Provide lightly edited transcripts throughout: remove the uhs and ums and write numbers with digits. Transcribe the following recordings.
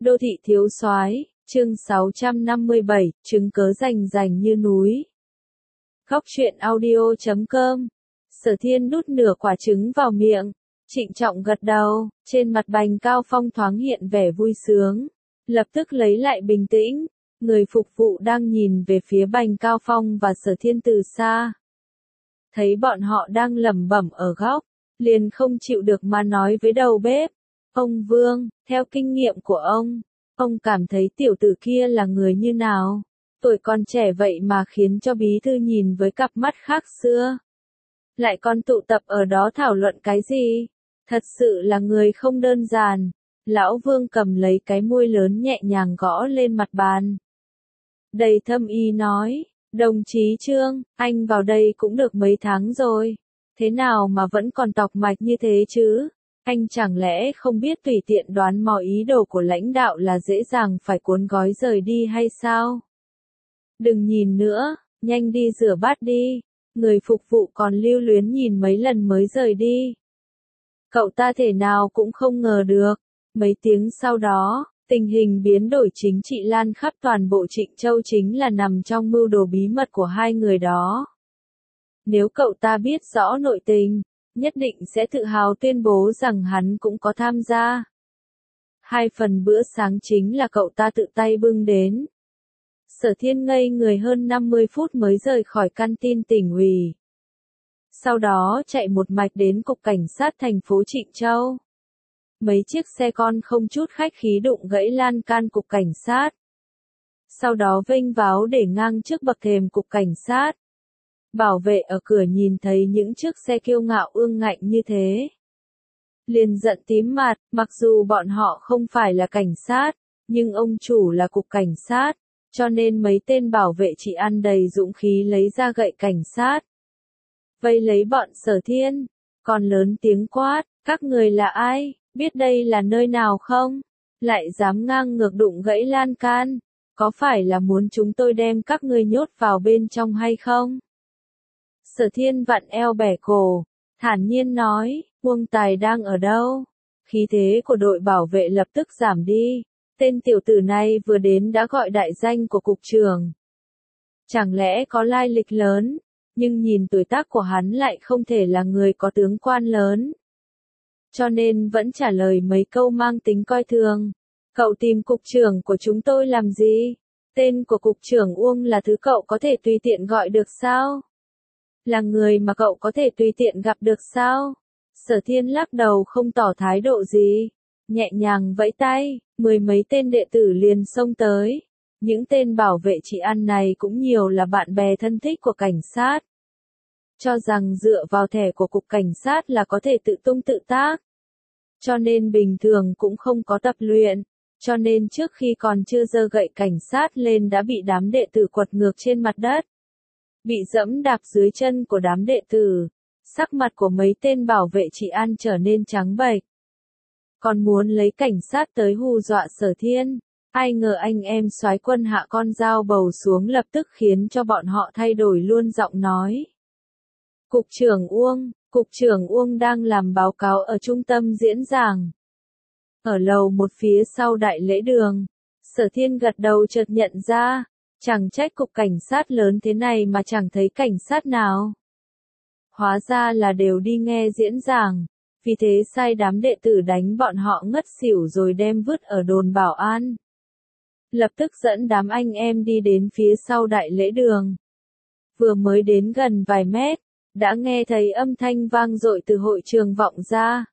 Đô thị thiếu soái, chương 657, chứng cớ rành rành như núi. Góc truyện audio.com. Sở Thiên đút nửa quả trứng vào miệng, trịnh trọng gật đầu, trên mặt Bành Cao Phong thoáng hiện vẻ vui sướng, lập tức lấy lại bình tĩnh, người phục vụ đang nhìn về phía Bành Cao Phong và Sở Thiên từ xa. Thấy bọn họ đang lẩm bẩm ở góc, liền không chịu được mà nói với đầu bếp. Ông Vương, theo kinh nghiệm của ông cảm thấy tiểu tử kia là người như nào? Tuổi còn trẻ vậy mà khiến cho bí thư nhìn với cặp mắt khác xưa. Lại còn tụ tập ở đó thảo luận cái gì? Thật sự là người không đơn giản. Lão Vương cầm lấy cái muôi lớn nhẹ nhàng gõ lên mặt bàn. Đầy thâm ý nói, đồng chí Trương, anh vào đây cũng được mấy tháng rồi. Thế nào mà vẫn còn tọc mạch như thế chứ? Anh chẳng lẽ không biết tùy tiện đoán mò ý đồ của lãnh đạo là dễ dàng phải cuốn gói rời đi hay sao? Đừng nhìn nữa, nhanh đi rửa bát đi. Người phục vụ còn lưu luyến nhìn mấy lần mới rời đi. Cậu ta thể nào cũng không ngờ được. Mấy tiếng sau đó, tình hình biến đổi chính trị lan khắp toàn bộ Trịnh Châu chính là nằm trong mưu đồ bí mật của hai người đó. Nếu cậu ta biết rõ nội tình, nhất định sẽ tự hào tuyên bố rằng hắn cũng có tham gia. 2 phần bữa sáng chính là cậu ta tự tay bưng đến. Sở Thiên ngây người hơn 50 phút mới rời khỏi canteen tỉnh ủy. Sau đó chạy một mạch đến cục cảnh sát thành phố Trịnh Châu. Mấy chiếc xe con không chút khách khí đụng gãy lan can cục cảnh sát. Sau đó vênh váo để ngang trước bậc thềm cục cảnh sát. Bảo vệ ở cửa nhìn thấy những chiếc xe kiêu ngạo ương ngạnh như thế. Liền giận tím mặt, mặc dù bọn họ không phải là cảnh sát, nhưng ông chủ là cục cảnh sát, cho nên mấy tên bảo vệ chỉ ăn đầy dũng khí lấy ra gậy cảnh sát. Vây lấy bọn Sở Thiên, còn lớn tiếng quát, các người là ai, biết đây là nơi nào không? Lại dám ngang ngược đụng gãy lan can, có phải là muốn chúng tôi đem các ngươi nhốt vào bên trong hay không? Sở Thiên vặn eo bẻ cổ, thản nhiên nói, Uông Tài đang ở đâu? Khí thế của đội bảo vệ lập tức giảm đi, tên tiểu tử này vừa đến đã gọi đại danh của cục trưởng. Chẳng lẽ có lai lịch lớn, nhưng nhìn tuổi tác của hắn lại không thể là người có tướng quan lớn. Cho nên vẫn trả lời mấy câu mang tính coi thường. Cậu tìm cục trưởng của chúng tôi làm gì? Tên của cục trưởng Uông là thứ cậu có thể tùy tiện gọi được sao? Là người mà cậu có thể tùy tiện gặp được sao? Sở Thiên lắc đầu không tỏ thái độ gì. Nhẹ nhàng vẫy tay, 10 mấy tên đệ tử liền xông tới. Những tên bảo vệ trị an này cũng nhiều là bạn bè thân thích của cảnh sát. Cho rằng dựa vào thẻ của cục cảnh sát là có thể tự tung tự tác. Cho nên bình thường cũng không có tập luyện. Cho nên trước khi còn chưa giơ gậy cảnh sát lên đã bị đám đệ tử quật ngược trên mặt đất. Bị dẫm đạp dưới chân của đám đệ tử. Sắc mặt của mấy tên bảo vệ trị an trở nên trắng bệch. Còn muốn lấy cảnh sát tới hù dọa Sở Thiên. Ai ngờ anh em soái quân hạ con dao bầu xuống lập tức khiến cho bọn họ thay đổi luôn giọng nói. Cục trưởng Uông đang làm báo cáo ở trung tâm diễn giảng. Ở lầu một phía sau đại lễ đường. Sở Thiên gật đầu chợt nhận ra, chẳng trách cục cảnh sát lớn thế này mà chẳng thấy cảnh sát nào. Hóa ra là đều đi nghe diễn giảng, vì thế sai đám đệ tử đánh bọn họ ngất xỉu rồi đem vứt ở đồn bảo an. Lập tức dẫn đám anh em đi đến phía sau đại lễ đường. Vừa mới đến gần vài mét, đã nghe thấy âm thanh vang dội từ hội trường vọng ra.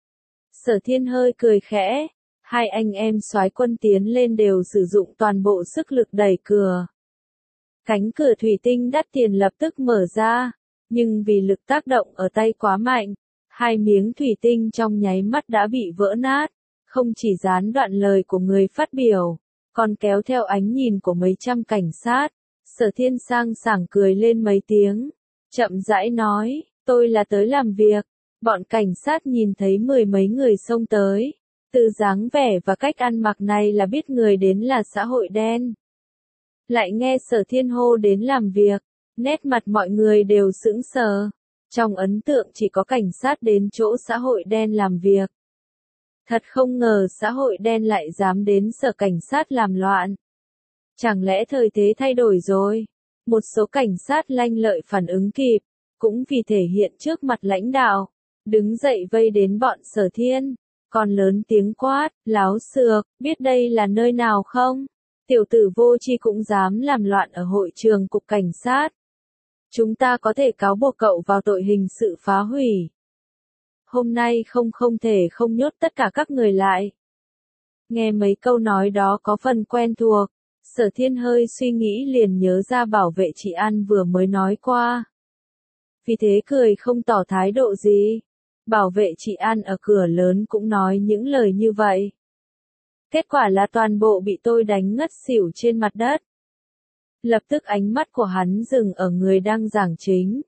Sở Thiên hơi cười khẽ, hai anh em soái quân tiến lên đều sử dụng toàn bộ sức lực đẩy cửa. Cánh cửa thủy tinh đắt tiền lập tức mở ra, nhưng vì lực tác động ở tay quá mạnh, hai miếng thủy tinh trong nháy mắt đã bị vỡ nát, không chỉ gián đoạn lời của người phát biểu, còn kéo theo ánh nhìn của mấy trăm cảnh sát. Sở Thiên sang sảng cười lên mấy tiếng, chậm rãi nói, tôi là tới làm việc. Bọn cảnh sát nhìn thấy 10 mấy người xông tới, từ dáng vẻ và cách ăn mặc này là biết người đến là xã hội đen. Lại nghe Sở Thiên hô đến làm việc, nét mặt mọi người đều sững sờ. Trong ấn tượng chỉ có cảnh sát đến chỗ xã hội đen làm việc. Thật không ngờ xã hội đen lại dám đến sở cảnh sát làm loạn. Chẳng lẽ thời thế thay đổi rồi? Một số cảnh sát lanh lợi phản ứng kịp, cũng vì thể hiện trước mặt lãnh đạo, đứng dậy vây đến bọn Sở Thiên, còn lớn tiếng quát, láo xược, biết đây là nơi nào không? Tiểu tử vô tri cũng dám làm loạn ở hội trường cục cảnh sát. Chúng ta có thể cáo buộc cậu vào tội hình sự phá hủy. Hôm nay không thể không nhốt tất cả các người lại. Nghe mấy câu nói đó có phần quen thuộc, Sở Thiên hơi suy nghĩ liền nhớ ra bảo vệ chị An vừa mới nói qua. Vì thế cười không tỏ thái độ gì. Bảo vệ chị An ở cửa lớn cũng nói những lời như vậy. Kết quả là toàn bộ bị tôi đánh ngất xỉu trên mặt đất. Lập tức ánh mắt của hắn dừng ở người đang giảng chính.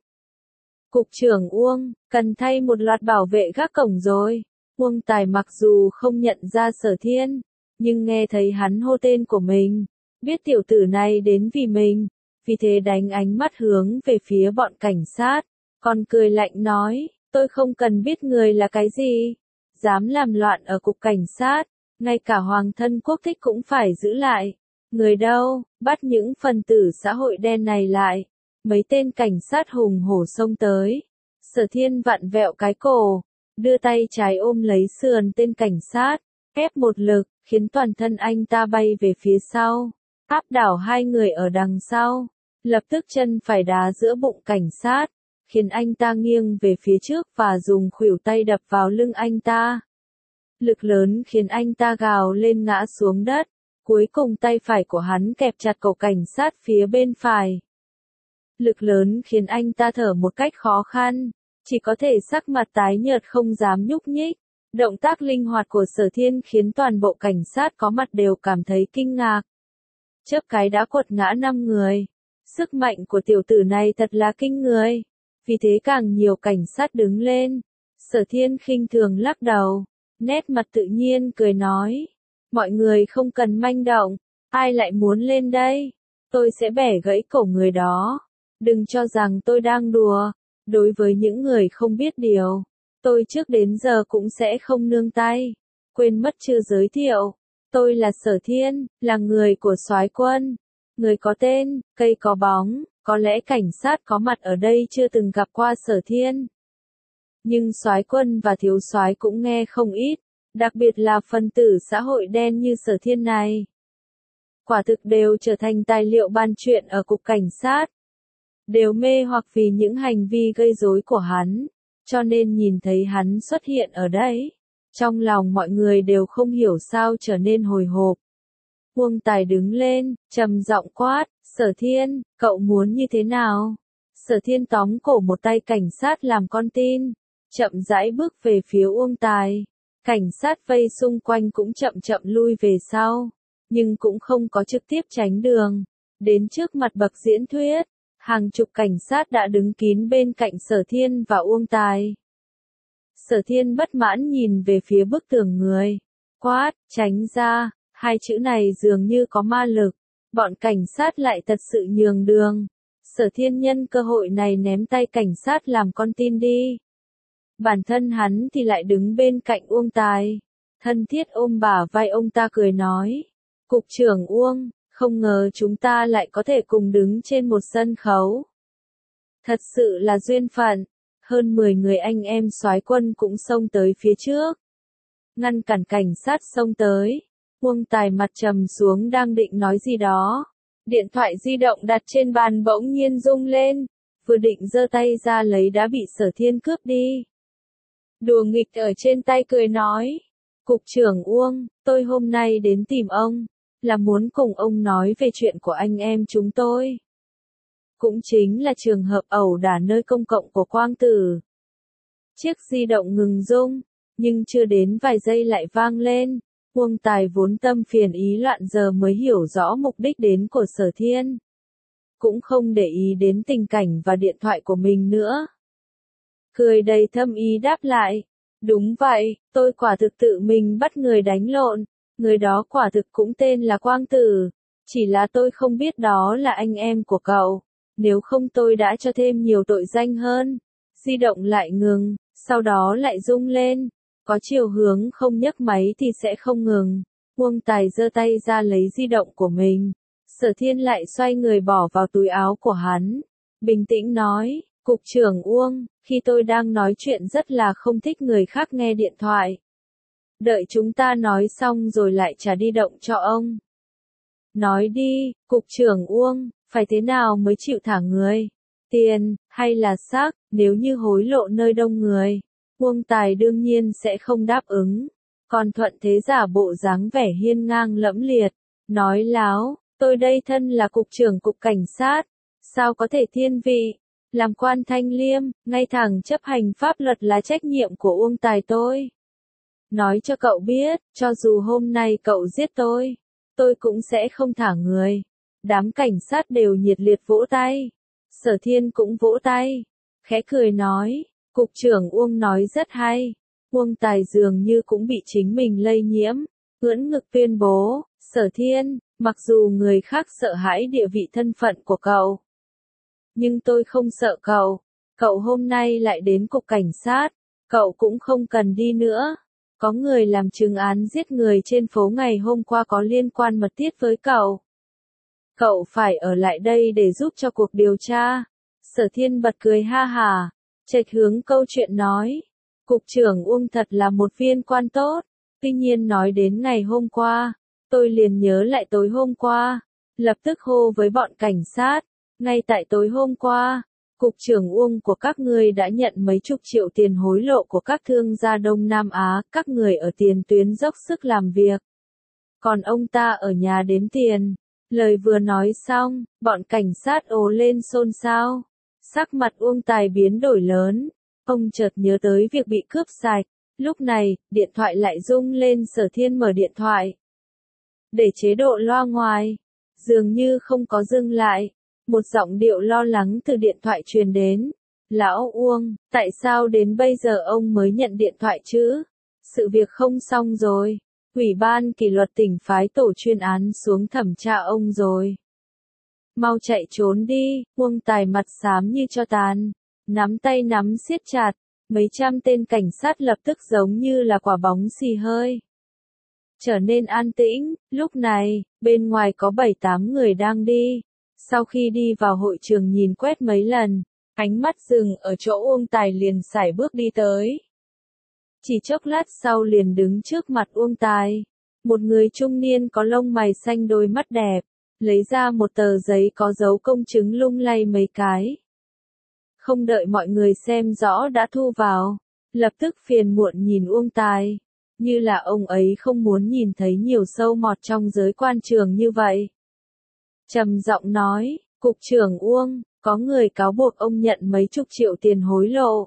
Cục trưởng Uông, cần thay một loạt bảo vệ gác cổng rồi. Uông Tài mặc dù không nhận ra Sở Thiên, nhưng nghe thấy hắn hô tên của mình, biết tiểu tử này đến vì mình, vì thế đánh ánh mắt hướng về phía bọn cảnh sát, còn cười lạnh nói, tôi không cần biết người là cái gì, dám làm loạn ở cục cảnh sát, ngay cả hoàng thân quốc thích cũng phải giữ lại. Người đâu, bắt những phần tử xã hội đen này lại. Mấy tên cảnh sát hùng hổ xông tới. Sở Thiên vặn vẹo cái cổ, đưa tay trái ôm lấy sườn tên cảnh sát, ép một lực, khiến toàn thân anh ta bay về phía sau, áp đảo hai người ở đằng sau, lập tức chân phải đá giữa bụng cảnh sát, khiến anh ta nghiêng về phía trước và dùng khuỷu tay đập vào lưng anh ta. Lực lớn khiến anh ta gào lên ngã xuống đất, cuối cùng tay phải của hắn kẹp chặt cổ cảnh sát phía bên phải. Lực lớn khiến anh ta thở một cách khó khăn, chỉ có thể sắc mặt tái nhợt không dám nhúc nhích. Động tác linh hoạt của Sở Thiên khiến toàn bộ cảnh sát có mặt đều cảm thấy kinh ngạc. Chớp cái đã quật ngã 5 người. Sức mạnh của tiểu tử này thật là kinh người. Vì thế càng nhiều cảnh sát đứng lên. Sở Thiên khinh thường lắc đầu, nét mặt tự nhiên cười nói. Mọi người không cần manh động, ai lại muốn lên đây? Tôi sẽ bẻ gãy cổ người đó. Đừng cho rằng tôi đang đùa. Đối với những người không biết điều, tôi trước đến giờ cũng sẽ không nương tay. Quên mất chưa giới thiệu. Tôi là Sở Thiên, là người của Soái Quân. Người có tên, cây có bóng, có lẽ cảnh sát có mặt ở đây chưa từng gặp qua Sở Thiên. Nhưng Soái Quân và Thiếu Soái cũng nghe không ít, đặc biệt là phần tử xã hội đen như Sở Thiên này. Quả thực đều trở thành tài liệu bàn chuyện ở cục cảnh sát. Đều mê hoặc vì những hành vi gây rối của hắn, cho nên nhìn thấy hắn xuất hiện ở đây. Trong lòng mọi người đều không hiểu sao trở nên hồi hộp. Uông Tài đứng lên, trầm giọng quát, Sở Thiên, cậu muốn như thế nào? Sở Thiên tóm cổ một tay cảnh sát làm con tin, chậm rãi bước về phía Uông Tài. Cảnh sát vây xung quanh cũng chậm chậm lui về sau, nhưng cũng không có trực tiếp tránh đường. Đến trước mặt bậc diễn thuyết, hàng chục cảnh sát đã đứng kín bên cạnh Sở Thiên và Uông Tài. Sở Thiên bất mãn nhìn về phía bức tường người. Quát, tránh ra, hai chữ này dường như có ma lực. Bọn cảnh sát lại thật sự nhường đường. Sở Thiên nhân cơ hội này ném tay cảnh sát làm con tin đi. Bản thân hắn thì lại đứng bên cạnh Uông Tài. Thân thiết ôm bả vai ông ta cười nói. Cục trưởng Uông, không ngờ chúng ta lại có thể cùng đứng trên một sân khấu. Thật sự là duyên phận. Hơn 10 người anh em Soái Quân cũng xông tới phía trước. Ngăn cản cảnh sát xông tới. Uông Tài mặt trầm xuống đang định nói gì đó. Điện thoại di động đặt trên bàn bỗng nhiên rung lên. Vừa định giơ tay ra lấy đã bị Sở Thiên cướp đi. Đùa nghịch ở trên tay cười nói. Cục trưởng Uông, tôi hôm nay đến tìm ông, là muốn cùng ông nói về chuyện của anh em chúng tôi. Cũng chính là trường hợp ẩu đả nơi công cộng của Quang Tử. Chiếc di động ngừng rung, nhưng chưa đến vài giây lại vang lên. Uông Tài vốn tâm phiền ý loạn giờ mới hiểu rõ mục đích đến của Sở Thiên. Cũng không để ý đến tình cảnh và điện thoại của mình nữa. Cười đầy thâm ý đáp lại. Đúng vậy, tôi quả thực tự mình bắt người đánh lộn. Người đó quả thực cũng tên là Quang Tử. Chỉ là tôi không biết đó là anh em của cậu. Nếu không tôi đã cho thêm nhiều tội danh hơn. Di động lại ngừng, sau đó lại rung lên. Có chiều hướng không nhấc máy thì sẽ không ngừng. Uông Tài giơ tay ra lấy di động của mình. Sở Thiên lại xoay người bỏ vào túi áo của hắn. Bình tĩnh nói, Cục trưởng Uông, khi tôi đang nói chuyện rất là không thích người khác nghe điện thoại. Đợi chúng ta nói xong rồi lại trả đi động cho ông. Nói đi, Cục trưởng Uông, phải thế nào mới chịu thả người? Tiền, hay là xác, nếu như hối lộ nơi đông người? Uông Tài đương nhiên sẽ không đáp ứng. Còn Thuận Thế giả bộ dáng vẻ hiên ngang lẫm liệt, nói láo, tôi đây thân là cục trưởng cục cảnh sát, sao có thể thiên vị, làm quan thanh liêm, ngay thẳng chấp hành pháp luật là trách nhiệm của Uông Tài tôi. Nói cho cậu biết, cho dù hôm nay cậu giết tôi cũng sẽ không thả người. Đám cảnh sát đều nhiệt liệt vỗ tay. Sở Thiên cũng vỗ tay, khẽ cười nói, Cục trưởng Uông nói rất hay. Uông Tài dường như cũng bị chính mình lây nhiễm, ưỡn ngực tuyên bố, Sở Thiên, mặc dù người khác sợ hãi địa vị thân phận của cậu, nhưng tôi không sợ cậu. Cậu hôm nay lại đến cục cảnh sát, cậu cũng không cần đi nữa. Có người làm chứng án giết người trên phố ngày hôm qua có liên quan mật thiết với cậu. Cậu phải ở lại đây để giúp cho cuộc điều tra. Sở Thiên bật cười ha hả, chệch hướng câu chuyện nói. Cục trưởng Uông thật là một viên quan tốt. Tuy nhiên nói đến ngày hôm qua, tôi liền nhớ lại tối hôm qua. Lập tức hô với bọn cảnh sát. Ngay tại tối hôm qua, Cục trưởng Uông của các người đã nhận mấy chục triệu tiền hối lộ của các thương gia Đông Nam Á, các người ở tiền tuyến dốc sức làm việc. Còn ông ta ở nhà đếm tiền. Lời vừa nói xong, bọn cảnh sát ồ lên xôn xao. Sắc mặt Uông Tài biến đổi lớn. Ông chợt nhớ tới việc bị cướp sạch. Lúc này, điện thoại lại rung lên. Sở Thiên mở điện thoại. Để chế độ loa ngoài. Dường như không có dừng lại. Một giọng điệu lo lắng từ điện thoại truyền đến. Lão Uông, tại sao đến bây giờ ông mới nhận điện thoại chứ? Sự việc không xong rồi. Ủy ban kỷ luật tỉnh phái tổ chuyên án xuống thẩm tra ông rồi. Mau chạy trốn đi. Uông Tài mặt xám như tro tàn. Nắm tay nắm siết chặt. Mấy trăm tên cảnh sát lập tức giống như là quả bóng xì hơi. Trở nên an tĩnh. Lúc này, bên ngoài có 7-8 người đang đi. Sau khi đi vào hội trường nhìn quét mấy lần, ánh mắt dừng ở chỗ Uông Tài liền sải bước đi tới. Chỉ chốc lát sau liền đứng trước mặt Uông Tài. Một người trung niên có lông mày xanh đôi mắt đẹp, lấy ra một tờ giấy có dấu công chứng lung lay mấy cái. Không đợi mọi người xem rõ đã thu vào, lập tức phiền muộn nhìn Uông Tài, như là ông ấy không muốn nhìn thấy nhiều sâu mọt trong giới quan trường như vậy. Trầm giọng nói, Cục trưởng Uông, có người cáo buộc ông nhận mấy chục triệu tiền hối lộ.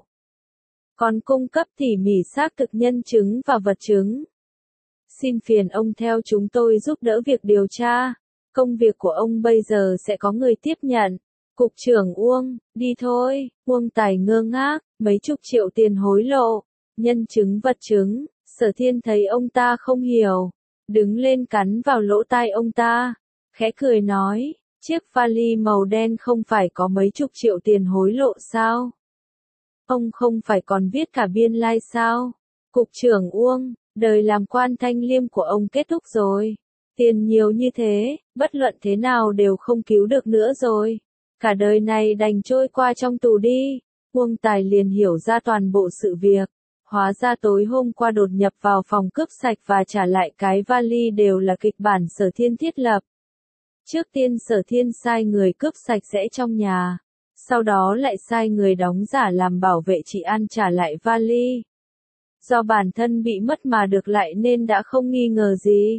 Còn cung cấp tỉ mỉ xác thực nhân chứng và vật chứng. Xin phiền ông theo chúng tôi giúp đỡ việc điều tra. Công việc của ông bây giờ sẽ có người tiếp nhận. Cục trưởng Uông, đi thôi. Uông Tài ngơ ngác, mấy chục triệu tiền hối lộ. Nhân chứng vật chứng. Sở Thiên thấy ông ta không hiểu. Đứng lên cắn vào lỗ tai ông ta. Khẽ cười nói, chiếc vali màu đen không phải có mấy chục triệu tiền hối lộ sao? Ông không phải còn viết cả biên lai sao? Cục trưởng Uông, đời làm quan thanh liêm của ông kết thúc rồi. Tiền nhiều như thế, bất luận thế nào đều không cứu được nữa rồi. Cả đời này đành trôi qua trong tù đi. Uông Tài liền hiểu ra toàn bộ sự việc. Hóa ra tối hôm qua đột nhập vào phòng cướp sạch và trả lại cái vali đều là kịch bản Sở Thiên thiết lập. Trước tiên Sở Thiên sai người cướp sạch sẽ trong nhà, sau đó lại sai người đóng giả làm bảo vệ chị An trả lại vali. Do bản thân bị mất mà được lại nên đã không nghi ngờ gì.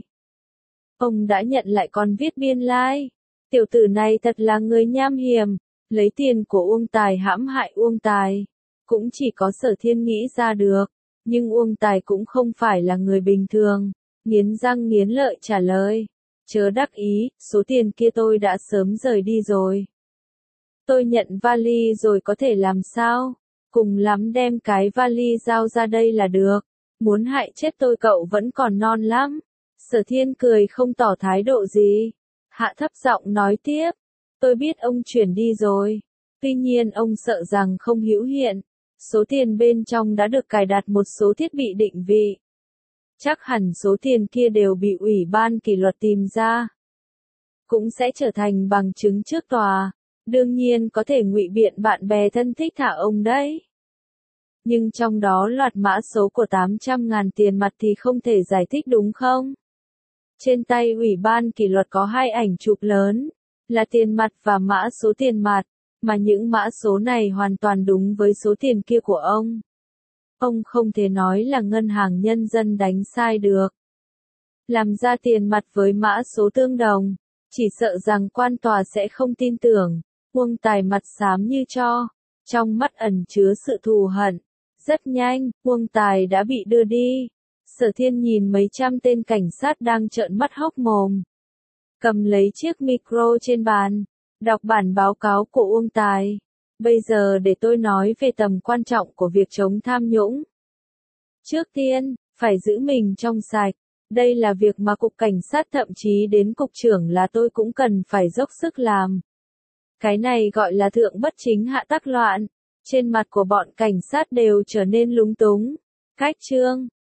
Ông đã nhận lại còn viết biên lai. Tiểu tử này thật là người nham hiểm, lấy tiền của Uông Tài hãm hại Uông Tài. Cũng chỉ có Sở Thiên nghĩ ra được, nhưng Uông Tài cũng không phải là người bình thường, nghiến răng nghiến lợi trả lời. Chớ đắc ý, số tiền kia tôi đã sớm rời đi rồi. Tôi nhận vali rồi có thể làm sao? Cùng lắm đem cái vali giao ra đây là được. Muốn hại chết tôi cậu vẫn còn non lắm. Sở Thiên cười không tỏ thái độ gì. Hạ thấp giọng nói tiếp. Tôi biết ông chuyển đi rồi. Tuy nhiên ông sợ rằng không hữu hiện. Số tiền bên trong đã được cài đặt một số thiết bị định vị. Chắc hẳn số tiền kia đều bị Ủy ban kỷ luật tìm ra. Cũng sẽ trở thành bằng chứng trước tòa. Đương nhiên có thể ngụy biện bạn bè thân thích thả ông đấy. Nhưng trong đó loạt mã số của 800.000 tiền mặt thì không thể giải thích đúng không? Trên tay Ủy ban kỷ luật có 2 ảnh chụp lớn, là tiền mặt và mã số tiền mặt, mà những mã số này hoàn toàn đúng với số tiền kia của ông. Ông không thể nói là ngân hàng nhân dân đánh sai được. Làm ra tiền mặt với mã số tương đồng, chỉ sợ rằng quan tòa sẽ không tin tưởng. Uông Tài mặt xám như tro, trong mắt ẩn chứa sự thù hận. Rất nhanh, Uông Tài đã bị đưa đi. Sở Thiên nhìn mấy trăm tên cảnh sát đang trợn mắt hốc mồm. Cầm lấy chiếc micro trên bàn, đọc bản báo cáo của Uông Tài. Bây giờ để tôi nói về tầm quan trọng của việc chống tham nhũng. Trước tiên, phải giữ mình trong sạch. Đây là việc mà cục cảnh sát thậm chí đến cục trưởng là tôi cũng cần phải dốc sức làm. Cái này gọi là thượng bất chính hạ tắc loạn. Trên mặt của bọn cảnh sát đều trở nên lúng túng. Cách trương,